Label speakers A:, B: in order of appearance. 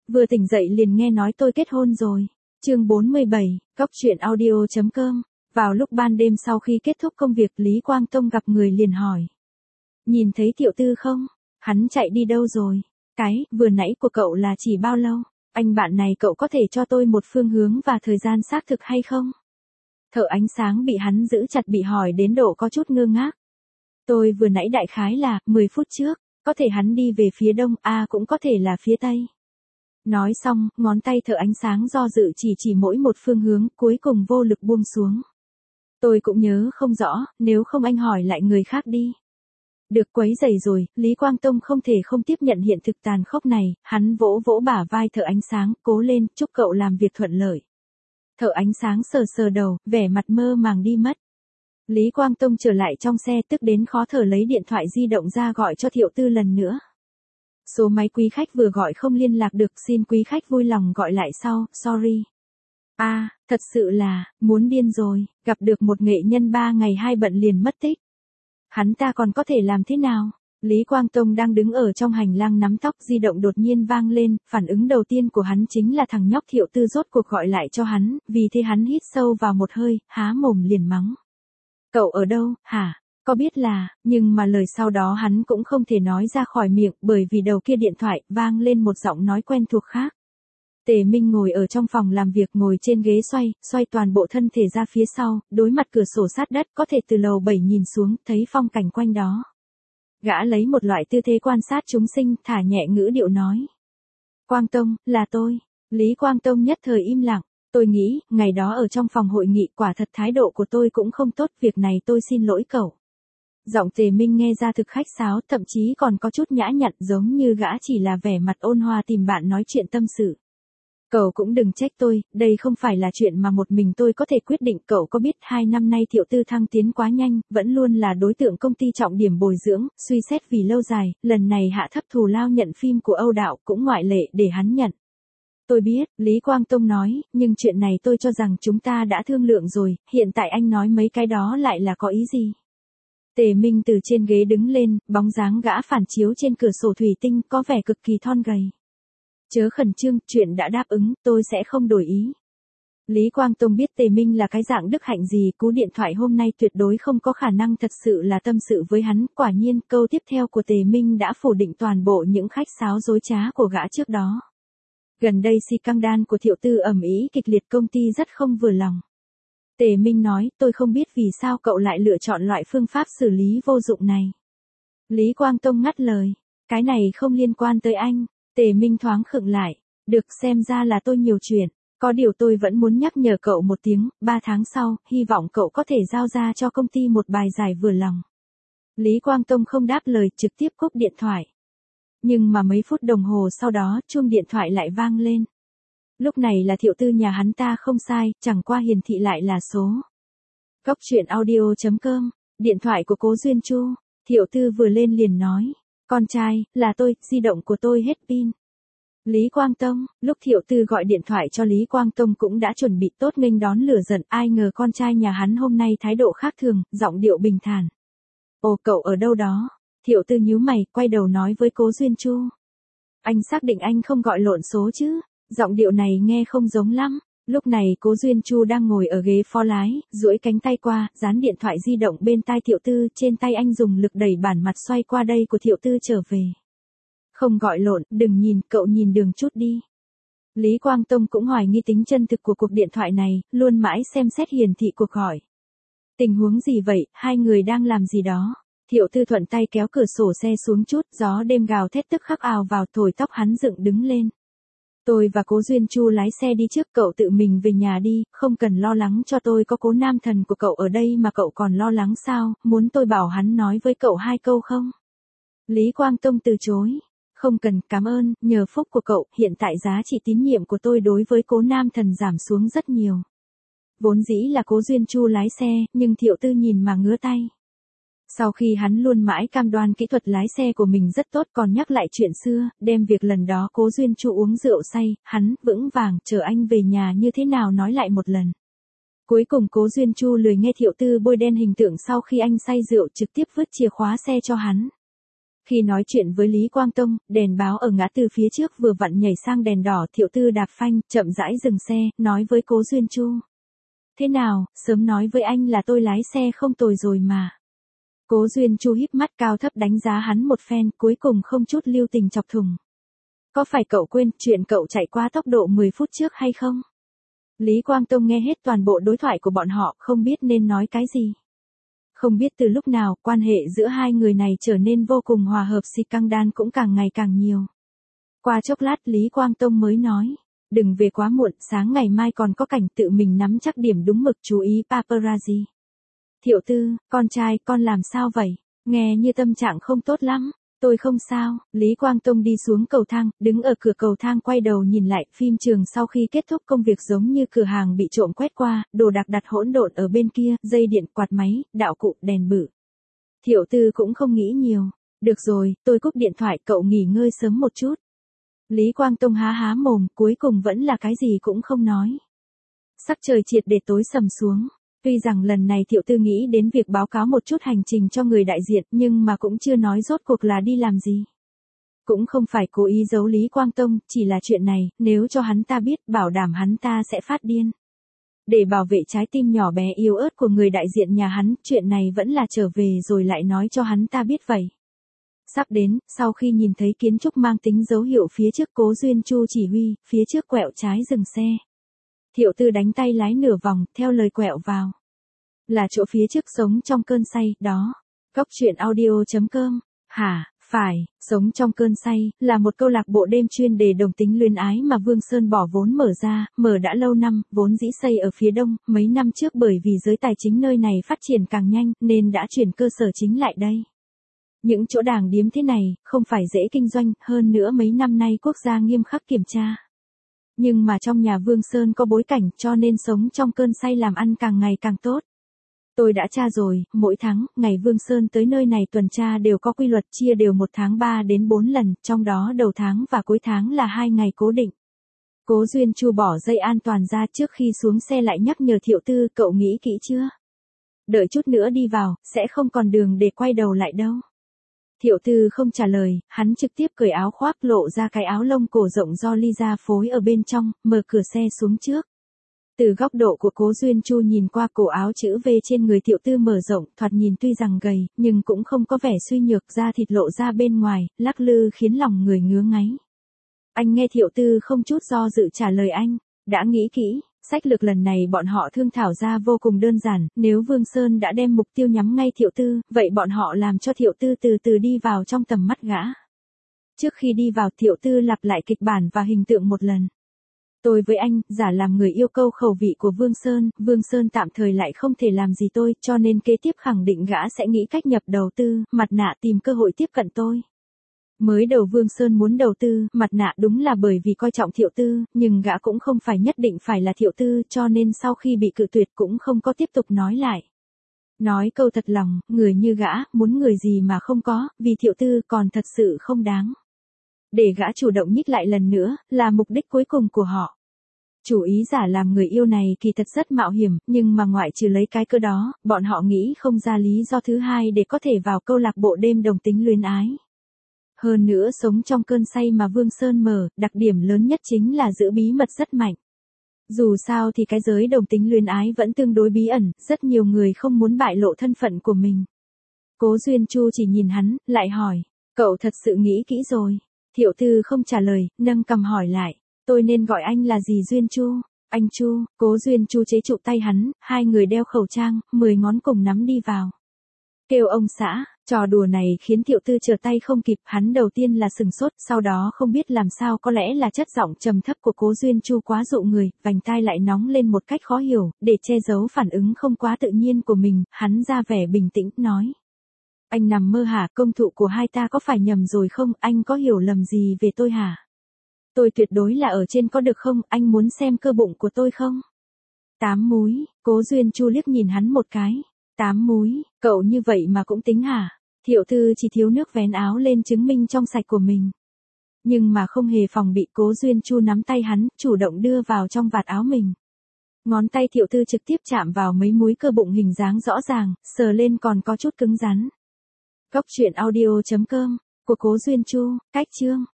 A: Vừa tỉnh dậy liền nghe nói tôi kết hôn rồi. Chương 47, Cóc truyện audio.com. Vào lúc ban đêm sau khi kết thúc công việc, Lý Quang Tông gặp người liền hỏi. Nhìn thấy Thiệu Tư không? Hắn chạy đi đâu rồi? Cái vừa nãy của cậu là chỉ bao lâu? Anh bạn này cậu có thể cho tôi một phương hướng và thời gian xác thực hay không? Thợ ánh sáng bị hắn giữ chặt bị hỏi đến độ có chút ngơ ngác. Tôi vừa nãy đại khái là 10 phút trước, có thể hắn đi về phía đông, cũng có thể là phía tây. Nói xong, ngón tay thợ ánh sáng do dự chỉ mỗi một phương hướng, cuối cùng vô lực buông xuống. Tôi cũng nhớ không rõ, nếu không anh hỏi lại người khác đi. Được quấy rầy rồi, Lý Quang Tông không thể không tiếp nhận hiện thực tàn khốc này, hắn vỗ vỗ bả vai thợ ánh sáng, cố lên, chúc cậu làm việc thuận lợi. Thợ ánh sáng sờ sờ đầu, vẻ mặt mơ màng đi mất. Lý Quang Tông trở lại trong xe tức đến khó thở lấy điện thoại di động ra gọi cho Thiệu Tư lần nữa. Số máy quý khách vừa gọi không liên lạc được, xin quý khách vui lòng gọi lại sau, sorry. Thật sự là, muốn điên rồi, gặp được một nghệ nhân 3 ngày 2 bận liền mất tích. Hắn ta còn có thể làm thế nào? Lý Quang Tông đang đứng ở trong hành lang nắm tóc, di động đột nhiên vang lên, phản ứng đầu tiên của hắn chính là thằng nhóc Thiệu Tư rốt cuộc gọi lại cho hắn, vì thế hắn hít sâu vào một hơi, há mồm liền mắng. Cậu ở đâu, hả? Có biết là, nhưng mà lời sau đó hắn cũng không thể nói ra khỏi miệng bởi vì đầu kia điện thoại vang lên một giọng nói quen thuộc khác. Tề Minh ngồi ở trong phòng làm việc, ngồi trên ghế xoay toàn bộ thân thể ra phía sau, đối mặt cửa sổ sát đất, có thể từ lầu 7 nhìn xuống, thấy phong cảnh quanh đó. Gã lấy một loại tư thế quan sát chúng sinh, thả nhẹ ngữ điệu nói. Quang Tông, là tôi. Lý Quang Tông nhất thời im lặng. Tôi nghĩ, ngày đó ở trong phòng hội nghị quả thật thái độ của tôi cũng không tốt, việc này tôi xin lỗi cậu. Giọng Tề Minh nghe ra thực khách sáo, thậm chí còn có chút nhã nhặn, giống như gã chỉ là vẻ mặt ôn hòa tìm bạn nói chuyện tâm sự. Cậu cũng đừng trách tôi, đây không phải là chuyện mà một mình tôi có thể quyết định. Cậu có biết 2 năm nay Thiệu Tư thăng tiến quá nhanh, vẫn luôn là đối tượng công ty trọng điểm bồi dưỡng, suy xét vì lâu dài, lần này hạ thấp thù lao nhận phim của Âu đạo cũng ngoại lệ để hắn nhận. Tôi biết, Lý Quang Tông nói, nhưng chuyện này tôi cho rằng chúng ta đã thương lượng rồi, hiện tại anh nói mấy cái đó lại là có ý gì? Tề Minh từ trên ghế đứng lên, bóng dáng gã phản chiếu trên cửa sổ thủy tinh có vẻ cực kỳ thon gầy. Chớ khẩn trương, chuyện đã đáp ứng, tôi sẽ không đổi ý. Lý Quang Tông biết Tề Minh là cái dạng đức hạnh gì, cú điện thoại hôm nay tuyệt đối không có khả năng thật sự là tâm sự với hắn, quả nhiên câu tiếp theo của Tề Minh đã phủ định toàn bộ những khách sáo dối trá của gã trước đó. Gần đây scandal của Thiệu Tư ầm ĩ kịch liệt, công ty rất không vừa lòng. Tề Minh nói, tôi không biết vì sao cậu lại lựa chọn loại phương pháp xử lý vô dụng này. Lý Quang Tông ngắt lời, cái này không liên quan tới anh. Tề Minh thoáng khựng lại, được, xem ra là tôi nhiều chuyện, có điều tôi vẫn muốn nhắc nhở cậu một tiếng, 3 tháng sau, hy vọng cậu có thể giao ra cho công ty một bài giải vừa lòng. Lý Quang Tông không đáp lời, trực tiếp cúp điện thoại. Nhưng mà mấy phút đồng hồ sau đó, chuông điện thoại lại vang lên. Lúc này là Thiệu Tư nhà hắn ta không sai, chẳng qua hiển thị lại là số. Cóc truyện audio.com, điện thoại của Cố Duyên Chu. Thiệu Tư vừa lên liền nói. Con trai, là tôi, di động của tôi hết pin. Lý Quang Tông, lúc Thiệu Tư gọi điện thoại cho Lý Quang Tông cũng đã chuẩn bị tốt nghênh đón lửa giận, ai ngờ con trai nhà hắn hôm nay thái độ khác thường, giọng điệu bình thản. Ồ, cậu ở đâu đó? Thiệu Tư nhíu mày, quay đầu nói với Cố Duyên Chu. Anh xác định anh không gọi lộn số chứ? Giọng điệu này nghe không giống lắm. Lúc này Cố Duyên Chu đang ngồi ở ghế phó lái, duỗi cánh tay qua, dán điện thoại di động bên tai Thiệu Tư, trên tay anh dùng lực đẩy bản mặt xoay qua đây của Thiệu Tư trở về. Không gọi lộn, đừng nhìn, cậu nhìn đường chút đi. Lý Quang Tông cũng hoài nghi tính chân thực của cuộc điện thoại này, luôn mãi xem xét hiển thị cuộc gọi. Tình huống gì vậy, hai người đang làm gì đó? Thiệu Tư thuận tay kéo cửa sổ xe xuống chút, gió đêm gào thét tức khắc ào vào, thổi tóc hắn dựng đứng lên. Tôi và Cố Duyên Chu lái xe đi trước, cậu tự mình về nhà đi, không cần lo lắng cho tôi, có Cố nam thần của cậu ở đây mà cậu còn lo lắng sao, muốn tôi bảo hắn nói với cậu 2 câu không? Lý Quang Tông từ chối. Không cần, cảm ơn, nhờ phúc của cậu, hiện tại giá trị tín nhiệm của tôi đối với Cố nam thần giảm xuống rất nhiều. Vốn dĩ là Cố Duyên Chu lái xe, nhưng Thiệu Tư nhìn mà ngứa tay. Sau khi hắn luôn mãi cam đoan kỹ thuật lái xe của mình rất tốt, còn nhắc lại chuyện xưa, đem việc lần đó Cố Duyên Chu uống rượu say, hắn vững vàng chờ anh về nhà như thế nào nói lại một lần. Cuối cùng Cố Duyên Chu lười nghe Thiệu Tư bôi đen hình tượng sau khi anh say rượu, trực tiếp vứt chìa khóa xe cho hắn. Khi nói chuyện với Lý Quang Tông, đèn báo ở ngã tư phía trước vừa vặn nhảy sang đèn đỏ, Thiệu Tư đạp phanh, chậm rãi dừng xe, nói với Cố Duyên Chu. Thế nào, sớm nói với anh là tôi lái xe không tồi rồi mà. Cố Duyên Chu híp mắt cao thấp đánh giá hắn một phen, cuối cùng không chút lưu tình chọc thủng. Có phải cậu quên chuyện cậu chạy qua tốc độ 10 phút trước hay không? Lý Quang Tông nghe hết toàn bộ đối thoại của bọn họ, không biết nên nói cái gì. Không biết từ lúc nào, quan hệ giữa hai người này trở nên vô cùng hòa hợp, scandal cũng càng ngày càng nhiều. Qua chốc lát Lý Quang Tông mới nói, đừng về quá muộn, sáng ngày mai còn có cảnh, tự mình nắm chắc điểm đúng mực, chú ý paparazzi. Thiệu Tư, con trai, con làm sao vậy? Nghe như tâm trạng không tốt lắm. Tôi không sao. Lý Quang Tông đi xuống cầu thang, đứng ở cửa cầu thang quay đầu nhìn lại, phim trường sau khi kết thúc công việc giống như cửa hàng bị trộm quét qua, đồ đạc đặt hỗn độn ở bên kia, dây điện, quạt máy, đạo cụ, đèn bự. Thiệu Tư cũng không nghĩ nhiều. Được rồi, tôi cúp điện thoại, cậu nghỉ ngơi sớm một chút. Lý Quang Tông há há mồm, cuối cùng vẫn là cái gì cũng không nói. Sắc trời triệt để tối sầm xuống. Tuy rằng lần này Thiệu Tư nghĩ đến việc báo cáo một chút hành trình cho người đại diện, nhưng mà cũng chưa nói rốt cuộc là đi làm gì. Cũng không phải cố ý giấu Lý Quang Tông, chỉ là chuyện này, nếu cho hắn ta biết, bảo đảm hắn ta sẽ phát điên. Để bảo vệ trái tim nhỏ bé yếu ớt của người đại diện nhà hắn, chuyện này vẫn là trở về rồi lại nói cho hắn ta biết vậy. Sắp đến, sau khi nhìn thấy kiến trúc mang tính dấu hiệu phía trước, Cố Duyên Chu chỉ huy, phía trước quẹo trái dừng xe. Thiệu Tư đánh tay lái nửa vòng, theo lời quẹo vào. Là chỗ phía trước Sống trong cơn say, đó. Cóc truyện audio.com. Hả, phải, Sống trong cơn say, là một câu lạc bộ đêm chuyên đề đồng tính luyến ái mà Vương Sơn bỏ vốn mở ra, mở đã lâu năm, vốn dĩ xây ở phía đông, mấy năm trước bởi vì giới tài chính nơi này phát triển càng nhanh, nên đã chuyển cơ sở chính lại đây. Những chỗ đàng điếm thế này, không phải dễ kinh doanh, hơn nữa mấy năm nay quốc gia nghiêm khắc kiểm tra. Nhưng mà trong nhà Vương Sơn có bối cảnh cho nên Sống trong cơn say làm ăn càng ngày càng tốt. Tôi đã tra rồi, mỗi tháng, ngày Vương Sơn tới nơi này tuần tra đều có quy luật, chia đều 1 tháng 3 đến 4 lần, trong đó đầu tháng và cuối tháng là 2 ngày cố định. Cố Duyên Chu bỏ dây an toàn ra trước khi xuống xe lại nhắc nhở Thiệu Tư, cậu nghĩ kỹ chưa? Đợi chút nữa đi vào, sẽ không còn đường để quay đầu lại đâu. Thiệu Tư không trả lời, hắn trực tiếp cởi áo khoác lộ ra cái áo lông cổ rộng do Lisa phối ở bên trong, mở cửa xe xuống trước. Từ góc độ của Cố Duyên Chu nhìn qua, cổ áo chữ V trên người Thiệu Tư mở rộng, thoạt nhìn tuy rằng gầy, nhưng cũng không có vẻ suy nhược, da thịt lộ ra bên ngoài, lắc lư khiến lòng người ngứa ngáy. Anh nghe Thiệu Tư không chút do dự trả lời anh, đã nghĩ kỹ. Sách lược lần này bọn họ thương thảo ra vô cùng đơn giản, nếu Vương Sơn đã đem mục tiêu nhắm ngay Thiệu Tư, vậy bọn họ làm cho Thiệu Tư từ từ đi vào trong tầm mắt gã. Trước khi đi vào, Thiệu Tư lặp lại kịch bản và hình tượng một lần. Tôi với anh, giả làm người yêu câu khẩu vị của Vương Sơn tạm thời lại không thể làm gì tôi, cho nên kế tiếp khẳng định gã sẽ nghĩ cách nhập đầu tư, mặt nạ tìm cơ hội tiếp cận tôi. Mới đầu Vương Sơn muốn đầu tư, mặt nạ đúng là bởi vì coi trọng Thiệu Tư, nhưng gã cũng không phải nhất định phải là Thiệu Tư, cho nên sau khi bị cự tuyệt cũng không có tiếp tục nói lại. Nói câu thật lòng, người như gã, muốn người gì mà không có, vì Thiệu Tư còn thật sự không đáng. Để gã chủ động nhích lại lần nữa, là mục đích cuối cùng của họ. Chủ ý giả làm người yêu này kỳ thật rất mạo hiểm, nhưng mà ngoại trừ lấy cái cơ đó, bọn họ nghĩ không ra lý do thứ hai để có thể vào câu lạc bộ đêm đồng tính luyến ái. Hơn nữa Sống trong cơn say mà Vương Sơn mở, đặc điểm lớn nhất chính là giữ bí mật rất mạnh. Dù sao thì cái giới đồng tính luyến ái vẫn tương đối bí ẩn, rất nhiều người không muốn bại lộ thân phận của mình. Cố Duyên Chu chỉ nhìn hắn, lại hỏi, cậu thật sự nghĩ kỹ rồi. Thiệu Tư không trả lời, nâng cằm hỏi lại, tôi nên gọi anh là gì Duyên Chu? Anh Chu. Cố Duyên Chu chế trụ tay hắn, hai người đeo khẩu trang, 10 ngón cùng nắm đi vào. Kêu ông xã. Trò đùa này khiến Thiệu Tư trở tay không kịp, hắn đầu tiên là sừng sốt, sau đó không biết làm sao, có lẽ là chất giọng trầm thấp của Cố Duyên Chu quá dụ người, vành tai lại nóng lên một cách khó hiểu, để che giấu phản ứng không quá tự nhiên của mình, hắn ra vẻ bình tĩnh, nói. Anh nằm mơ hả, công thụ của hai ta có phải nhầm rồi không, anh có hiểu lầm gì về tôi hả? Tôi tuyệt đối là ở trên có được không, anh muốn xem cơ bụng của tôi không? 8 múi, Cố Duyên Chu liếc nhìn hắn một cái. 8 múi, cậu như vậy mà cũng tính hả? Thiệu Tư chỉ thiếu nước vén áo lên chứng minh trong sạch của mình. Nhưng mà không hề phòng bị, Cố Duyên Chu nắm tay hắn, chủ động đưa vào trong vạt áo mình. Ngón tay Thiệu Tư trực tiếp chạm vào mấy múi cơ bụng hình dáng rõ ràng, sờ lên còn có chút cứng rắn. Cóc truyện audio.com của Cố Duyên Chu, cách chương